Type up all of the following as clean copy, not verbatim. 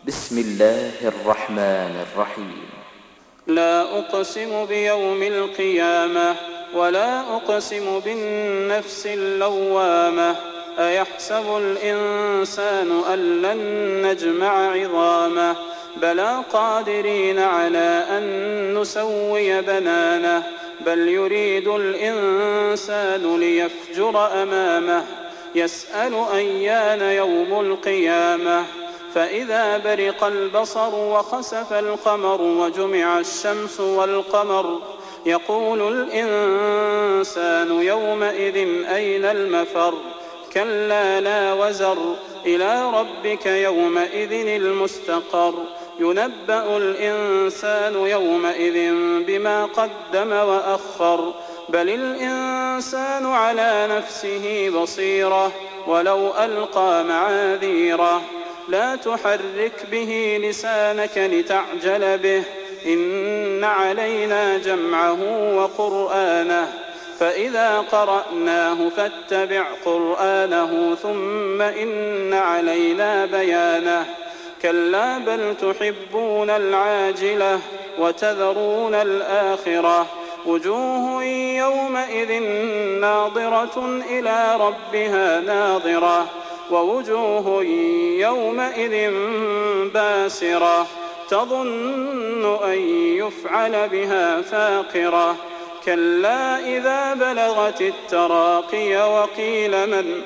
بسم الله الرحمن الرحيم. لا أقسم بيوم القيامة ولا أقسم بالنفس اللوامة. أيحسب الإنسان أن لن نجمع عظامه بلى قادرين على أن نسوي بنانه بل يريد الإنسان ليفجر أمامه يسأل أيان يوم القيامة فإذا برق البصر وخسف القمر وجمع الشمس والقمر يقول الإنسان يومئذ أين المفر كلا لا وزر إلى ربك يومئذ المستقر ينبأ الإنسان يومئذ بما قدم وأخر بل الإنسان على نفسه بصيرة ولو ألقى معاذيره لا تحرك به لسانك لتعجل به إن علينا جمعه وقرآنه فإذا قرأناه فاتبع قرآنه ثم إن علينا بيانه كلا بل تحبون العاجلة وتذرون الآخرة وجوه يومئذ ناظرة إلى ربها ناظرة ووجوه يومئذ باسرة تظن أن يفعل بها فاقرة كلا إذا بلغت التراقي وقيل من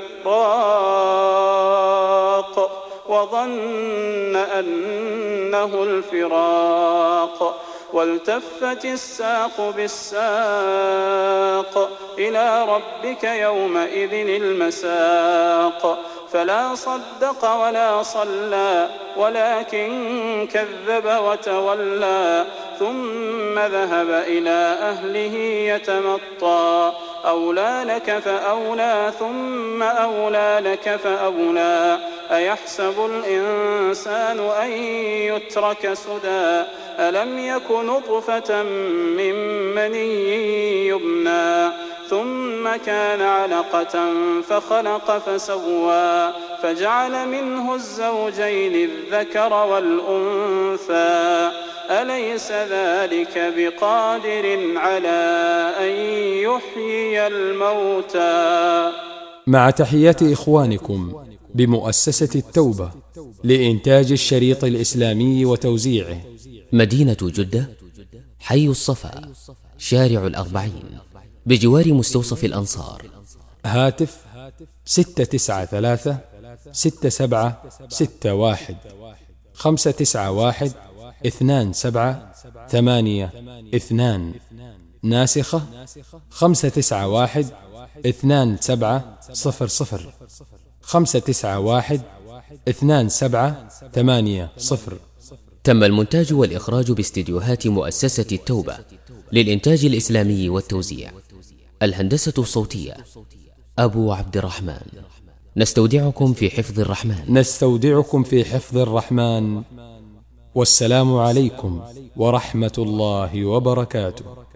راق وظن أنه الفراق والتفت الساق بالساق إلى ربك يومئذ المساق فلا صدق ولا صلى ولكن كذب وتولى ثم ذهب إلى أهله يتمطى أولى لك فأولى ثم أولى لك فأولى أيحسب الإنسان أن يترك سدى ألم يك نطفة من مني يمنى ثم كان علقة فخلق فسوى فجعل منه الزوجين الذكر والأنثى أليس ذلك بقادر على أن يحيي الموتى. مع تحيات إخوانكم بمؤسسة التوبة لإنتاج الشريط الإسلامي وتوزيعه، مدينة جدة، حي الصفا، شارع الأربعين، بجوار مستوصف الأنصار. هاتف 693 6761 591 2782. ناسخة 591 2700 591 2780. تم المونتاج والإخراج باستديوهات مؤسسة التوبة للإنتاج الإسلامي والتوزيع. الهندسة الصوتية أبو عبد الرحمن. نستودعكم في حفظ الرحمن. والسلام عليكم ورحمة الله وبركاته.